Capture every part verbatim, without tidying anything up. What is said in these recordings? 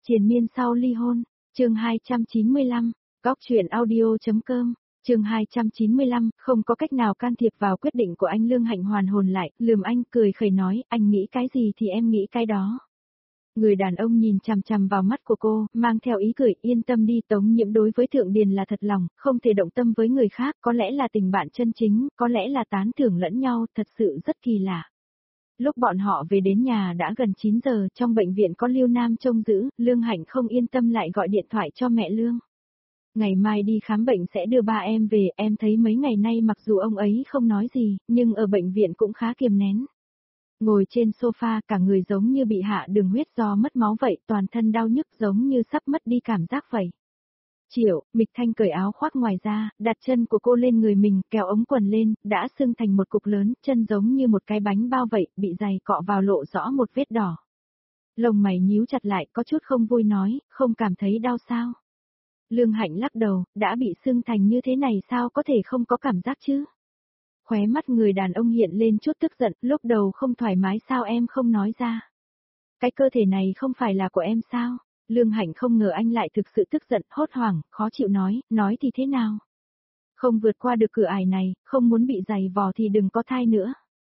Triền miên sau ly hôn, chương hai trăm chín mươi lăm, góc truyện audio.com, chương hai trăm chín mươi lăm, không có cách nào can thiệp vào quyết định của anh. Lương Hạnh hoàn hồn lại, lườm anh, cười khẩy nói, anh nghĩ cái gì thì em nghĩ cái đó. Người đàn ông nhìn chằm chằm vào mắt của cô, mang theo ý cười, yên tâm đi, Tống Nhiễm đối với Thượng Điền là thật lòng, không thể động tâm với người khác, có lẽ là tình bạn chân chính, có lẽ là tán thưởng lẫn nhau, thật sự rất kỳ lạ. Lúc bọn họ về đến nhà đã gần chín giờ, trong bệnh viện có Lưu Nam trông giữ, Lương Hạnh không yên tâm lại gọi điện thoại cho mẹ Lương. Ngày mai đi khám bệnh sẽ đưa ba em về, em thấy mấy ngày nay mặc dù ông ấy không nói gì, nhưng ở bệnh viện cũng khá kiềm nén. Ngồi trên sofa, cả người giống như bị hạ đường huyết do mất máu vậy, toàn thân đau nhức giống như sắp mất đi cảm giác vậy. Triệu, Mịch Thanh cởi áo khoác ngoài ra, đặt chân của cô lên người mình, kéo ống quần lên, đã sưng thành một cục lớn, chân giống như một cái bánh bao vậy, bị giày cọ vào lộ rõ một vết đỏ. Lông mày nhíu chặt lại, có chút không vui nói, không cảm thấy đau sao? Lương Hạnh lắc đầu, đã bị sưng thành như thế này sao có thể không có cảm giác chứ? Khóe mắt người đàn ông hiện lên chút tức giận, lúc đầu không thoải mái sao em không nói ra? Cái cơ thể này không phải là của em sao? Lương Hạnh không ngờ anh lại thực sự tức giận, hốt hoảng, khó chịu nói, nói thì thế nào? Không vượt qua được cửa ải này, không muốn bị giày vò thì đừng có thai nữa.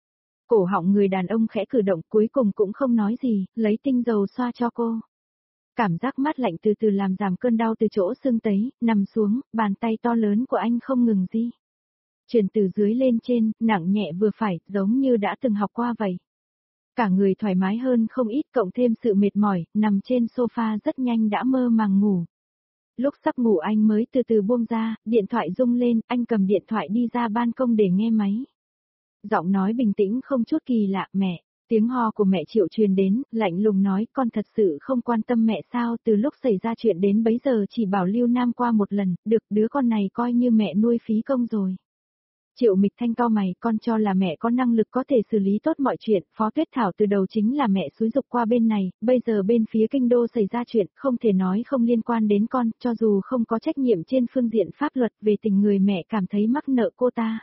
Cổ họng người đàn ông khẽ cử động, cuối cùng cũng không nói gì, lấy tinh dầu xoa cho cô. Cảm giác mát lạnh từ từ làm giảm cơn đau từ chỗ sưng tấy, nằm xuống, bàn tay to lớn của anh không ngừng di chuyển từ dưới lên trên, nặng nhẹ vừa phải, giống như đã từng học qua vậy. Cả người thoải mái hơn không ít, cộng thêm sự mệt mỏi, nằm trên sofa rất nhanh đã mơ màng ngủ. Lúc sắp ngủ anh mới từ từ buông ra, điện thoại rung lên, anh cầm điện thoại đi ra ban công để nghe máy. Giọng nói bình tĩnh không chút kỳ lạ, mẹ. Tiếng ho của mẹ Triệu truyền đến, lạnh lùng nói, con thật sự không quan tâm mẹ sao, từ lúc xảy ra chuyện đến bấy giờ chỉ bảo Lưu Nam qua một lần, được, đứa con này coi như mẹ nuôi phí công rồi. Triệu Mịch Thanh cau mày, con cho là mẹ có năng lực có thể xử lý tốt mọi chuyện, Phó Tuyết Thảo từ đầu chính là mẹ xúi giục qua bên này, bây giờ bên phía kinh đô xảy ra chuyện, không thể nói không liên quan đến con, cho dù không có trách nhiệm trên phương diện pháp luật về tình người mẹ cảm thấy mắc nợ cô ta.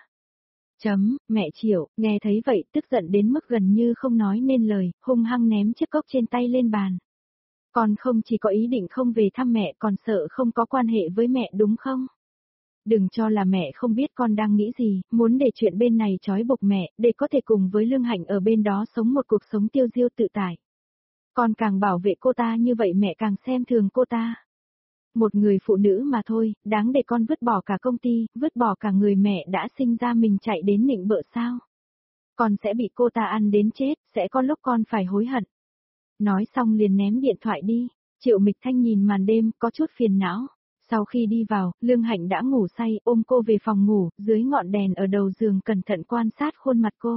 Chấm, mẹ Triệu, nghe thấy vậy, tức giận đến mức gần như không nói nên lời, hung hăng ném chiếc cốc trên tay lên bàn. Con không chỉ có ý định không về thăm mẹ, còn sợ không có quan hệ với mẹ đúng không? Đừng cho là mẹ không biết con đang nghĩ gì, muốn để chuyện bên này trói buộc mẹ, để có thể cùng với Lương Hạnh ở bên đó sống một cuộc sống tiêu diêu tự tại. Con càng bảo vệ cô ta như vậy mẹ càng xem thường cô ta. Một người phụ nữ mà thôi, đáng để con vứt bỏ cả công ty, vứt bỏ cả người mẹ đã sinh ra mình chạy đến nịnh bợ sao? Con sẽ bị cô ta ăn đến chết, sẽ có lúc con phải hối hận. Nói xong liền ném điện thoại đi, Triệu Mịch Thanh nhìn màn đêm, có chút phiền não. Sau khi đi vào, Lương Hạnh đã ngủ say, ôm cô về phòng ngủ, dưới ngọn đèn ở đầu giường cẩn thận quan sát khuôn mặt cô.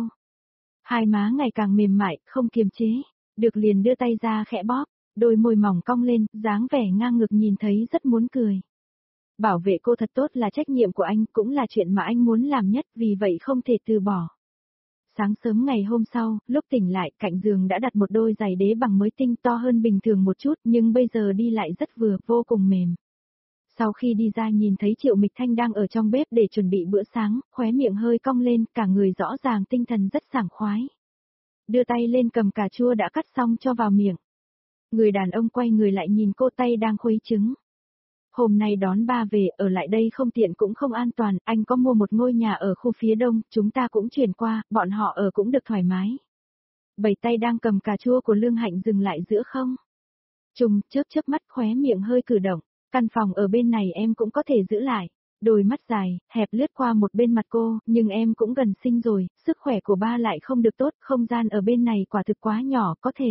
Hai má ngày càng mềm mại, không kiềm chế, được liền đưa tay ra khẽ bóp, đôi môi mỏng cong lên, dáng vẻ ngang ngực nhìn thấy rất muốn cười. Bảo vệ cô thật tốt là trách nhiệm của anh, cũng là chuyện mà anh muốn làm nhất, vì vậy không thể từ bỏ. Sáng sớm ngày hôm sau, lúc tỉnh lại, cạnh giường đã đặt một đôi giày đế bằng mới tinh to hơn bình thường một chút, nhưng bây giờ đi lại rất vừa, vô cùng mềm. Sau khi đi ra nhìn thấy Triệu Mịch Thanh đang ở trong bếp để chuẩn bị bữa sáng, khóe miệng hơi cong lên, cả người rõ ràng tinh thần rất sảng khoái. Đưa tay lên cầm cà chua đã cắt xong cho vào miệng. Người đàn ông quay người lại nhìn cô, tay đang khuấy trứng. Hôm nay đón ba về, ở lại đây không tiện cũng không an toàn, anh có mua một ngôi nhà ở khu phía đông, chúng ta cũng chuyển qua, bọn họ ở cũng được thoải mái. Bảy tay đang cầm cà chua của Lương Hạnh dừng lại giữa không. Trùng, chớp chớp mắt, khóe miệng hơi cử động. Căn phòng ở bên này em cũng có thể giữ lại. Đôi mắt dài, hẹp lướt qua một bên mặt cô, nhưng em cũng gần sinh rồi, sức khỏe của ba lại không được tốt, không gian ở bên này quả thực quá nhỏ, có thể.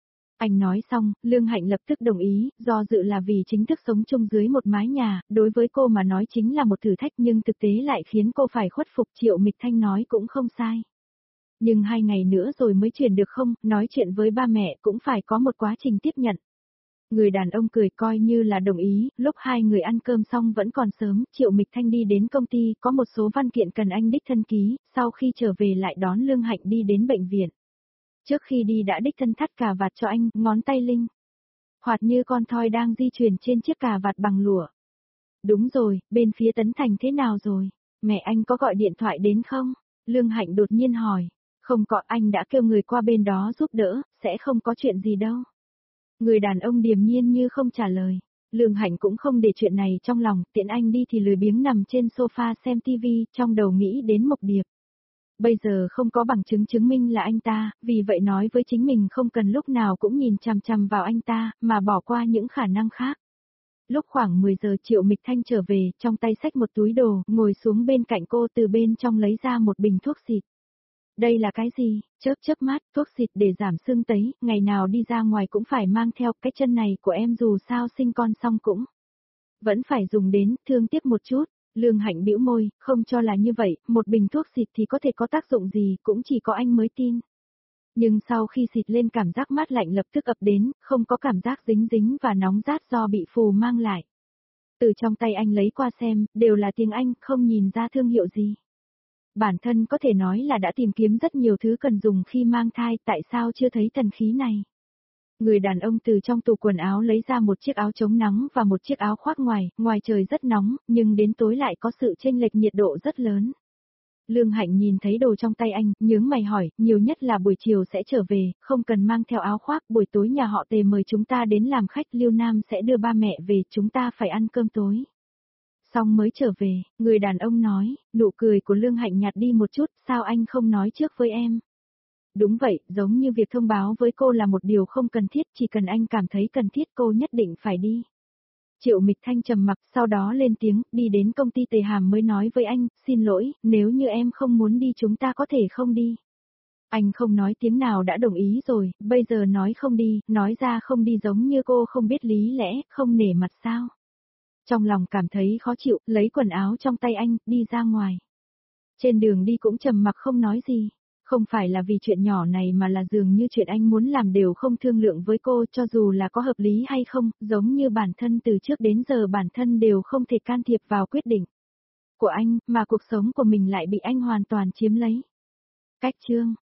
Anh nói xong, Lương Hạnh lập tức đồng ý, do dự là vì chính thức sống chung dưới một mái nhà, đối với cô mà nói chính là một thử thách nhưng thực tế lại khiến cô phải khuất phục. Triệu Mịch Thanh nói cũng không sai. Nhưng hai ngày nữa rồi mới chuyển được không, nói chuyện với ba mẹ cũng phải có một quá trình tiếp nhận. Người đàn ông cười coi như là đồng ý, lúc hai người ăn cơm xong vẫn còn sớm, Triệu Mịch Thanh đi đến công ty, có một số văn kiện cần anh đích thân ký, sau khi trở về lại đón Lương Hạnh đi đến bệnh viện. Trước khi đi đã đích thân thắt cà vạt cho anh, ngón tay linh hoạt như con thoi đang di chuyển trên chiếc cà vạt bằng lụa. Đúng rồi, bên phía Tấn Thành thế nào rồi? Mẹ anh có gọi điện thoại đến không? Lương Hạnh đột nhiên hỏi. Không có, anh đã kêu người qua bên đó giúp đỡ, sẽ không có chuyện gì đâu. Người đàn ông điềm nhiên như không trả lời. Lương Hạnh cũng không để chuyện này trong lòng, tiện anh đi thì lười biếng nằm trên sofa xem tivi, trong đầu nghĩ đến Mộc Điệp. Bây giờ không có bằng chứng chứng minh là anh ta, vì vậy nói với chính mình không cần lúc nào cũng nhìn chằm chằm vào anh ta, mà bỏ qua những khả năng khác. Lúc khoảng mười giờ Triệu Mịch Thanh trở về, trong tay xách một túi đồ, ngồi xuống bên cạnh cô, từ bên trong lấy ra một bình thuốc xịt. Đây là cái gì? Chớp chớp mắt, thuốc xịt để giảm sưng tấy, ngày nào đi ra ngoài cũng phải mang theo, cái chân này của em dù sao sinh con xong cũng vẫn phải dùng đến, thương tiếc một chút. Lương Hạnh bĩu môi, không cho là như vậy, một bình thuốc xịt thì có thể có tác dụng gì, cũng chỉ có anh mới tin. Nhưng sau khi xịt lên cảm giác mát lạnh lập tức ập đến, không có cảm giác dính dính và nóng rát do bị phù mang lại. Từ trong tay anh lấy qua xem, đều là tiếng Anh, không nhìn ra thương hiệu gì. Bản thân có thể nói là đã tìm kiếm rất nhiều thứ cần dùng khi mang thai, tại sao chưa thấy thần khí này. Người đàn ông từ trong tủ quần áo lấy ra một chiếc áo chống nắng và một chiếc áo khoác ngoài, ngoài trời rất nóng, nhưng đến tối lại có sự chênh lệch nhiệt độ rất lớn. Lương Hạnh nhìn thấy đồ trong tay anh, nhướng mày hỏi, nhiều nhất là buổi chiều sẽ trở về, không cần mang theo áo khoác, buổi tối nhà họ Tề mời chúng ta đến làm khách, Lưu Nam sẽ đưa ba mẹ về, chúng ta phải ăn cơm tối. Xong mới trở về, người đàn ông nói, nụ cười của Lương Hạnh nhạt đi một chút, sao anh không nói trước với em? Đúng vậy, giống như việc thông báo với cô là một điều không cần thiết, chỉ cần anh cảm thấy cần thiết cô nhất định phải đi. Triệu Mịch Thanh trầm mặc, sau đó lên tiếng, đi đến công ty Tề Hàm mới nói với anh, xin lỗi, nếu như em không muốn đi chúng ta có thể không đi. Anh không nói tiếng nào đã đồng ý rồi, bây giờ nói không đi, nói ra không đi giống như cô không biết lý lẽ, không nể mặt sao. Trong lòng cảm thấy khó chịu, lấy quần áo trong tay anh, đi ra ngoài. Trên đường đi cũng trầm mặc không nói gì. Không phải là vì chuyện nhỏ này mà là dường như chuyện anh muốn làm đều không thương lượng với cô, cho dù là có hợp lý hay không, giống như bản thân từ trước đến giờ bản thân đều không thể can thiệp vào quyết định của anh, mà cuộc sống của mình lại bị anh hoàn toàn chiếm lấy. Cách chương